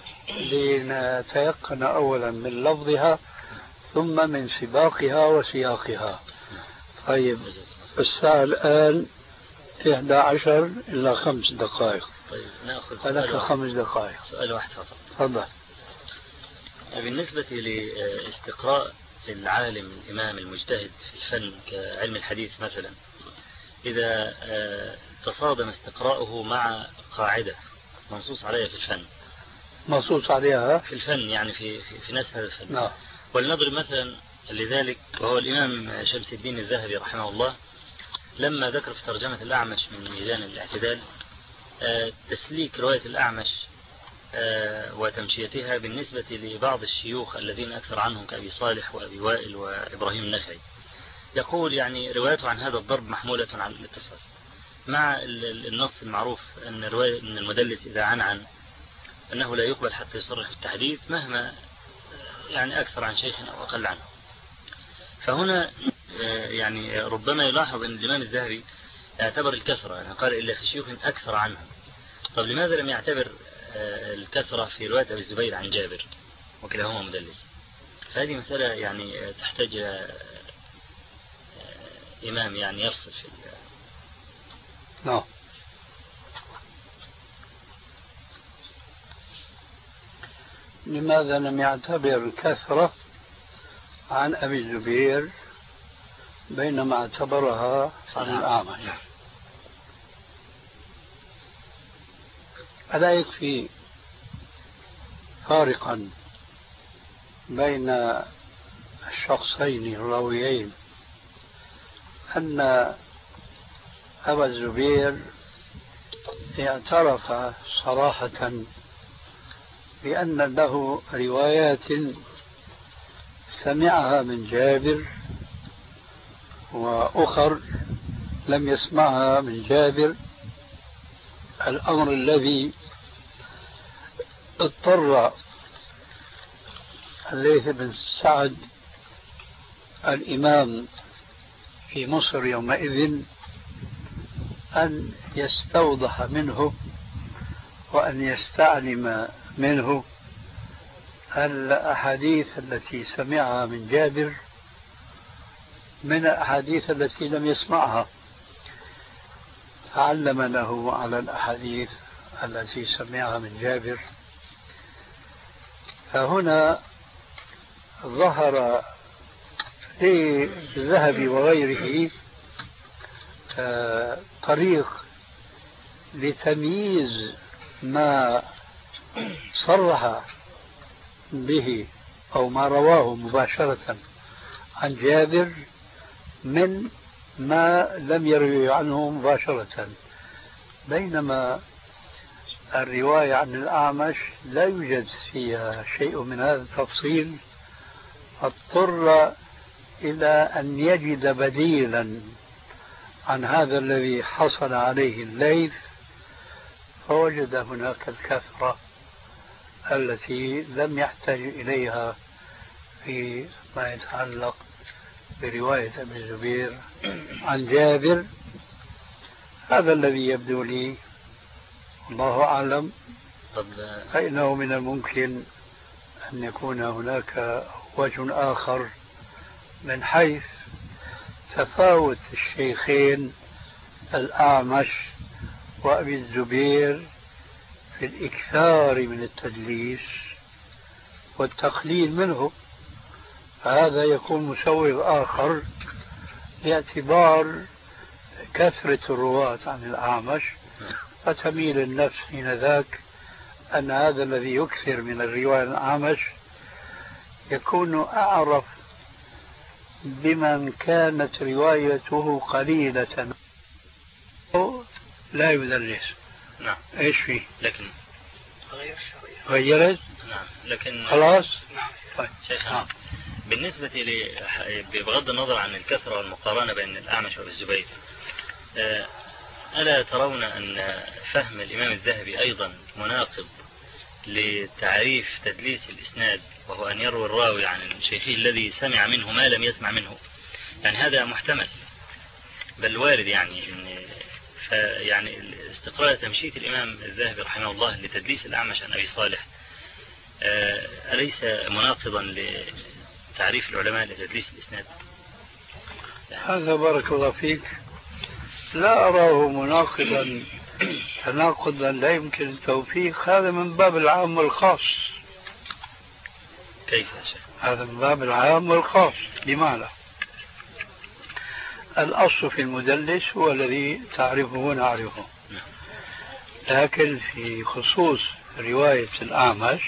لنتيقن أولا من لفظها ثم من سباقها وسياقها. طيب، الساعة الآن إحدى عشر إلى خمس دقائق. طيب، نأخذ فلك خمس دقائق. سؤال واحد فقط. تفضل. بالنسبة لاستقراء العالم الإمام المجتهد في الفن كعلم الحديث مثلا، إذا تصادم استقراؤه مع قاعدة منصوص عليها في الفن، منصوص عليها في الفن يعني في في, في نفس هذا الفن. نعم. ولنضرب مثلا لذلك، وهو الإمام شمس الدين الذهبي رحمه الله لما ذكر في ترجمة الأعمش من ميزان الاعتدال تسليك رواية الأعمش وتمشيتها بالنسبة لبعض الشيوخ الذين أكثر عنهم كأبي صالح وأبي وائل وإبراهيم النخعي، يقول يعني روايته عن هذا الضرب محمولة على الاتصال، مع النص المعروف أن رواية أن المدلس إذا عن عن أنه لا يقبل حتى يصرح التحديث مهما يعني أكثر عن شيخ أو أقل عنه. فهنا يعني ربما يلاحظ أن الإمام الذهبي يعتبر الكثرة، يعني قال إلا في شيوخ أكثر عنه. طب لماذا لم يعتبر الكثرة في رواية أبي الزبير عن جابر وكلاهما مدلس؟ فهذه مسألة يعني تحتاج إمام يعني يفصل في نعم. لماذا لم يعتبر الكثرة عن أبي الزبير بينما اعتبرها عن الأعمش. ألا يكفي فارقا بين الشخصين الراويين أن أبا الزبير اعترف صراحة بأن له روايات سمعها من جابر وأخر لم يسمعها من جابر، الأمر الذي اضطر الليث بن سعد الإمام في مصر يومئذ أن يستوضح منه وأن يستعلم منه الأحاديث التي سمعها من جابر من الأحاديث التي لم يسمعها، فعلم له على الأحاديث التي سمعها من جابر. فهنا ظهر للذهبي وغيره طريق لتمييز ما صرح به أو ما رواه مباشرة عن جابر من ما لم يروي عنه مباشرة، بينما الرواية عن الأعمش لا يوجد فيها شيء من هذا التفصيل، اضطر إلى أن يجد بديلا عن هذا الذي حصل عليه الليث، فوجد هناك الكثرة التي لم يحتاج إليها فيما يتعلق برواية ابن الزبير عن جابر. هذا الذي يبدو لي، الله أعلم. فإنه من الممكن أن يكون هناك وجه آخر من حيث تفاوت الشيخين الأعمش وأبي الزبير في الإكثار من التدليس والتقليل منه، فهذا يكون مسوغ آخر لاعتبار كثرة الرواة عن الأعمش، فتميل النفس حين ذاك أن هذا الذي يكثر من الرواية عن الأعمش يكون أعرف بمن كانت روايته قليلة لا يدلس. نعم. ايش فيه؟ لكن غيرت؟ نعم. لكن خلاص. نعم. طيب. شيخنا نعم. بالنسبة لي بغض النظر عن الكثرة والمقارنة بين الأعمش والزبير، ألا ترون أن فهم الإمام الذهبي أيضا مناقض لتعريف تدليس الإسناد، وهو أن يروي الراوي عن شيخه الذي سمع منه ما لم يسمع منه؟ يعني هذا محتمل بل وارد، يعني إن يعني استقرار تمشيت الإمام الذهبي رحمه الله لتدليس الأعمش عن أبي صالح أليس مناقضا لتعريف العلماء لتدليس الإسناد؟ يعني هذا بارك الله فيك لا أراه مناقضا تناقضا لا يمكن التوفيق، هذا من باب العام والخاص. كيف يا شيخ؟ هذا من باب العام والخاص. بمعنى الأصل في المدلس هو الذي تعرفه ونعرفه، لكن في خصوص رواية الأعمش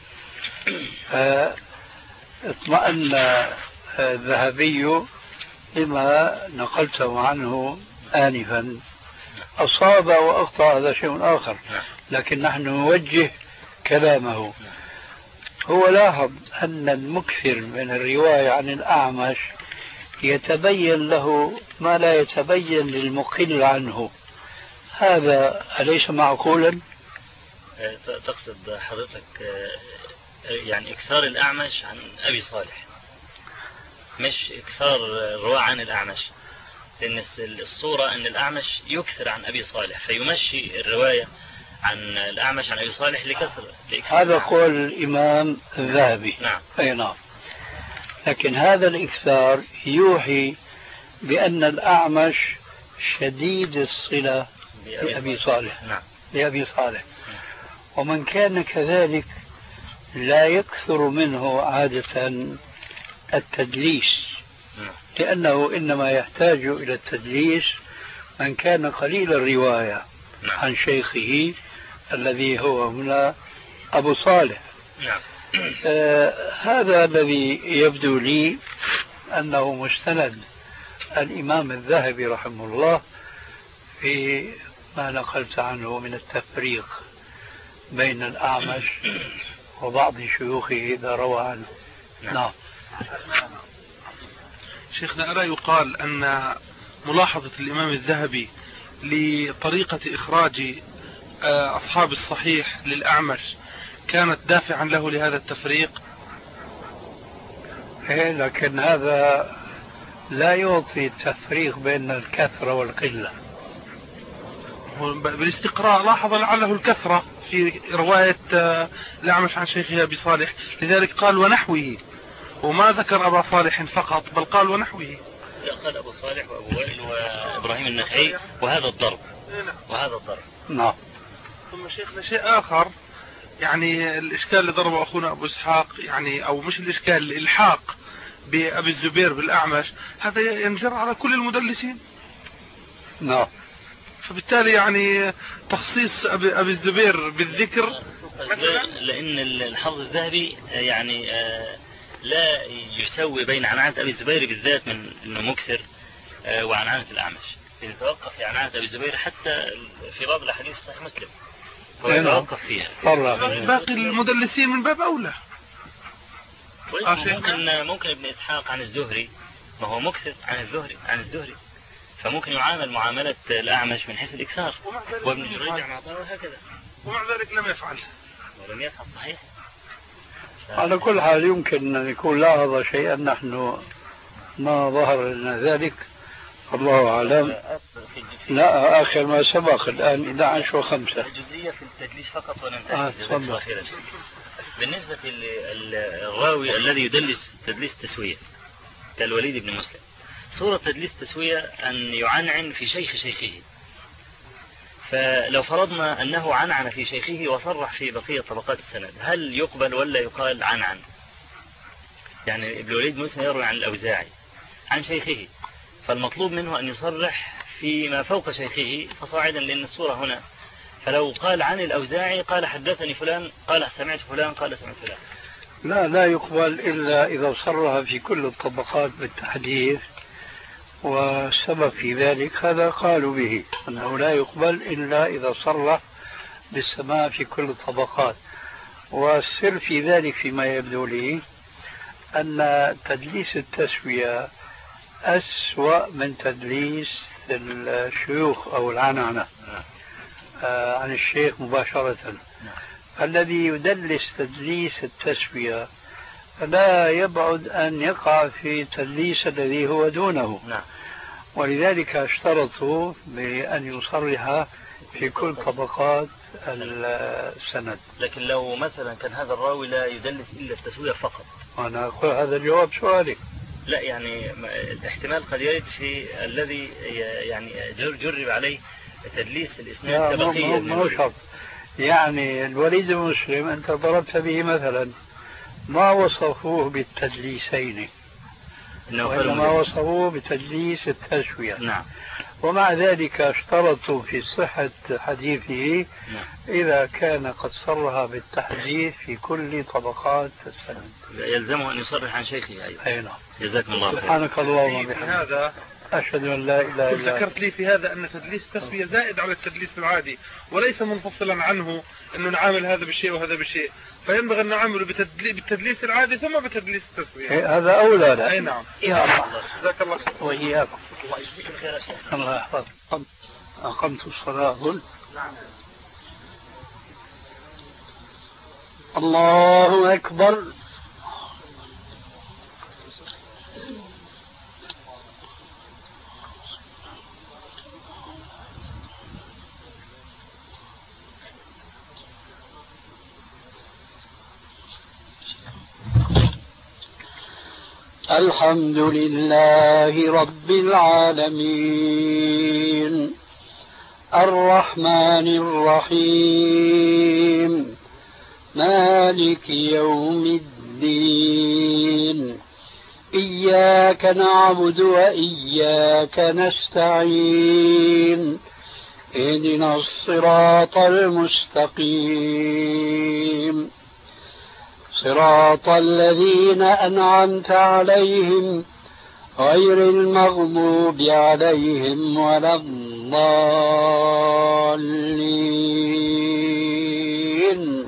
اطمأن الذهبي لما نقلته عنه آنفا. أصاب وأخطأ هذا شيء آخر، لكن نحن نوجه كلامه. هو لاحظ أن المكثر من الرواية عن الأعمش يتبين له ما لا يتبين للمقل عنه، هذا أليس معقولا؟ تقصد حضرتك يعني إكثار الأعمش عن أبي صالح مش إكثار الرواة عن الأعمش، لأن الصورة أن الأعمش يكثر عن أبي صالح فيمشي الرواية عن الأعمش عن أبي صالح لكثر. هذا قول الإمام الذهبي. نعم. أي نعم. لكن هذا الإكثار يوحي بأن الأعمش شديد الصلة بأبي صالح. نعم. لأبي صالح. ومن كان كذلك لا يكثر منه عادة التدليس، لأنه إنما يحتاج إلى التدليس من كان قليل الرواية عن شيخه الذي هو هنا أبو صالح. آه هذا الذي يبدو لي أنه مستند الإمام الذهبي رحمه الله في ما نقلت عنه من التفريق بين الأعمش وبعض شيوخه إذا روى عنه. نعم. شيخنا، ألا يقال أن ملاحظة الإمام الذهبي لطريقة إخراج أصحاب الصحيح للأعمش كانت دافعا له لهذا التفريق؟ إيه، لكن هذا لا يعطي التفريق بين الكثرة والقلة. بالاستقراء لاحظ لعله الكثرة في رواية الأعمش عن شيخه أبي صالح، لذلك قال ونحوه، وما ذكر أبا صالح فقط بل قال ونحوه. قال أبو صالح وأبو وائل وإبراهيم النخعي وهذا الضرب وهذا الضرب. نعم. ثم شيخنا شيء آخر، يعني الإشكال اللي ضربه أخونا أبو إسحاق، يعني أو مش الإشكال، الإلحاق بأبي الزبير بالأعمش، هذا ينجر على كل المدلسين. نعم. فبالتالي يعني تخصيص أبي, أبي الزبير بالذكر، لأن الحافظ الذهبي يعني لا يسوي بين عنعنة أبي الزبير بالذات من أنه مكثر وعنعنة الأعمش، يتوقف في عنعنة أبي الزبير حتى في بعض الأحاديث صحيح مسلم هو يتوقف فيها. باقي المدلسين من باب أولى. ممكن ممكن ابن إسحاق عن الزهري، ما هو مكثر عن الزهري عن الزهري فممكن يعامل معاملة الأعمش من حيث الإكثار، وابن جريج عن عطاء وهكذا، ومع ذلك لم يفعل ولم يفعل. صحيح. على كل حال يمكن أن يكون لاحظ شيئا نحن ما ظهر لنا ذلك، الله أعلم. لا، آخر ما سبق الآن إحدى عشر وخمسة. الجزئية في التدليس فقط وننتهي. آه بالنسبة للراوي الذي يدلس تدليس تسوية كالوليد بن مسلم، صورة تدليس تسوية أن يعنعن في شيخ شيخه، فلو فرضنا أنه عنعن في شيخه وصرح في بقية طبقات السند، هل يقبل ولا يقال عنعن؟ يعني ابن الوليد بن مسلم يروي عن الأوزاعي عن شيخه، فالمطلوب منه أن يصرح فيما فوق شيخه فصاعدا، لأن الصورة هنا، فلو قال عن الأوزاعي قال حدثني فلان قال سمعت فلان قال سمعت فلان. لا لا يقبل إلا إذا صرح في كل الطبقات بالتحديث، والسبب في ذلك هذا قالوا به أنه لا يقبل إلا إذا صرح بالسماع في كل الطبقات. والسر في ذلك فيما يبدو لي أن تدليس التسوية أسوأ من تدليس الشيوخ أو العنعنة آه عن الشيخ مباشرة. الذي يدلس تدليس التسوية لا يبعد أن يقع في تدليس الذي هو دونه، ولذلك اشترطوا بأن يصرح في كل طبقات السند. لكن لو مثلا كان هذا الراوي لا يدلس إلا التسوية فقط، أنا أقول هذا الجواب سؤالي. لا يعني الاحتمال قد يرد في الذي يعني جرب عليه تدليس الإسناد كبقية. ما هو شرط. يعني الوليد بن مسلم أنت ضربت به مثلا ما وصفوه بالتدليسين، وإنما وصفوه بتدليس التسوية. نعم. ومع ذلك اشترطوا في صحة حديثه نعم. إذا كان قد صرح بالتحديث في كل طبقات السند يلزمه أن يصرح عن شيخه. أيضا. أي نعم. جزاكم الله خير. سبحانك اللهم وبحمدك أشهد أن لا إله إلا أنت. ذكرت لي في هذا أن تدليس التسوية زائد على التدليس العادي وليس منفصلا عنه، أنه نعامل هذا بالشيء وهذا بالشيء، فينبغي أن نعامله بالتدليس العادي ثم بتدليس التسوية. هذا أولى لا. أي نعم. يا الله. جزاك الله خير. وإياكم. الله يجزيك الخير يا شيخ. الله يحفظك. أقمت الصلاة. نعم. الله أكبر. الحمد لله رب العالمين الرحمن الرحيم مالك يوم الدين إياك نعبد وإياك نستعين اهدنا الصراط المستقيم صراط الذين أنعمت عليهم غير المغضوب عليهم ولا الضالين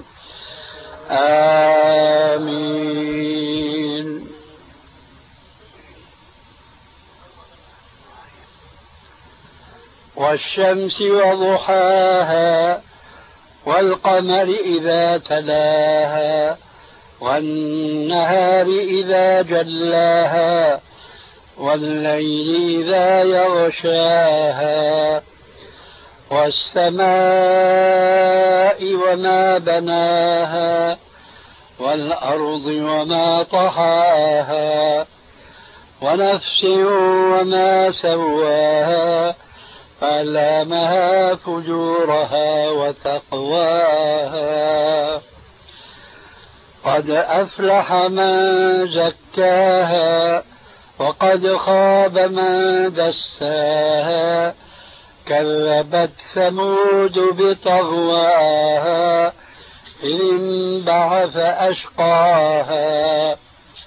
آمين. والشمس وضحاها والقمر إذا تلاها والنهار إذا جلاها والليل إذا يغشاها والسماء وما بناها والأرض وما طحاها ونفس وما سواها فألهمها فجورها وتقواها قد أفلح من زكاها وقد خاب من دساها كذبت ثمود بطغواها إذ انبعث أشقاها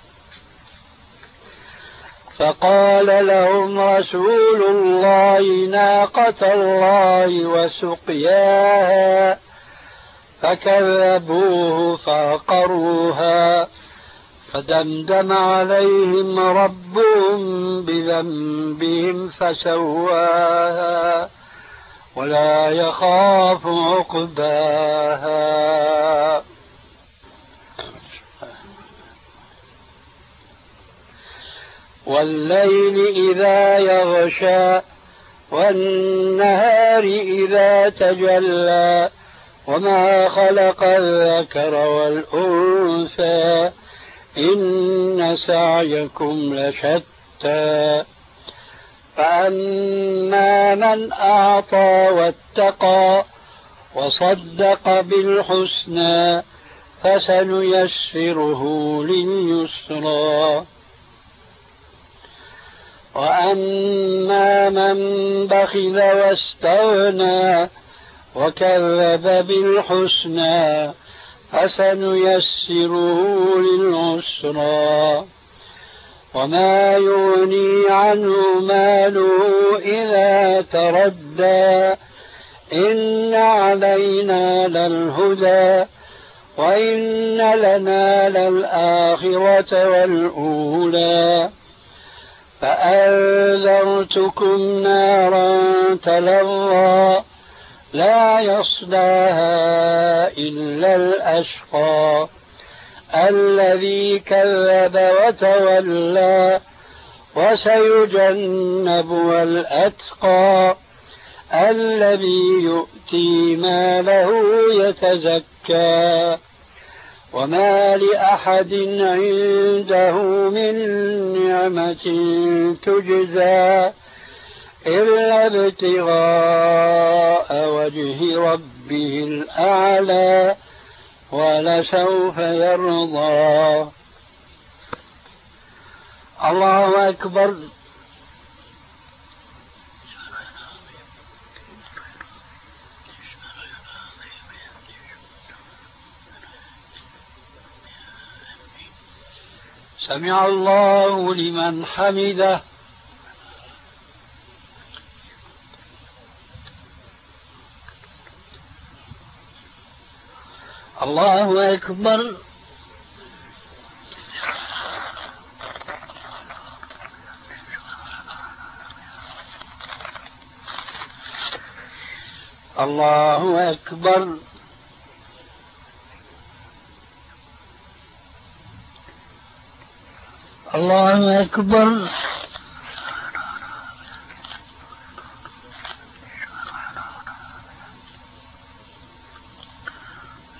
فقال لهم رسول الله ناقة الله وسقياها فكذبوه فعقروها فدمدم عليهم ربهم بذنبهم فسواها ولا يخاف عقباها. والليل إذا يغشى والنهار إذا تجلى وما خلق الذكر والأنثى إن سعيكم لشتى فأما من أعطى واتقى وصدق بالحسنى فسنيسره لليسرى وأما من بخل واستغنى وكذب بالحسنى فسنيسره للعسرى وما يغني عنه ماله إذا تردى إن علينا للهدى وإن لنا للآخرة والأولى فأنذرتكم نارا تلظى لا يصلاها إلا الأشقى الذي كذب وتولى وسيجنبها الأتقى الذي يؤتي ماله يتزكى وما لأحد عنده من نعمة تجزى إلا ابتغاء وجه ربه الأعلى ولسوف يرضى. الله أكبر. سمع الله لمن حمده. الله أكبر. الله أكبر. الله أكبر.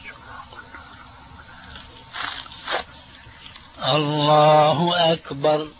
الله أكبر.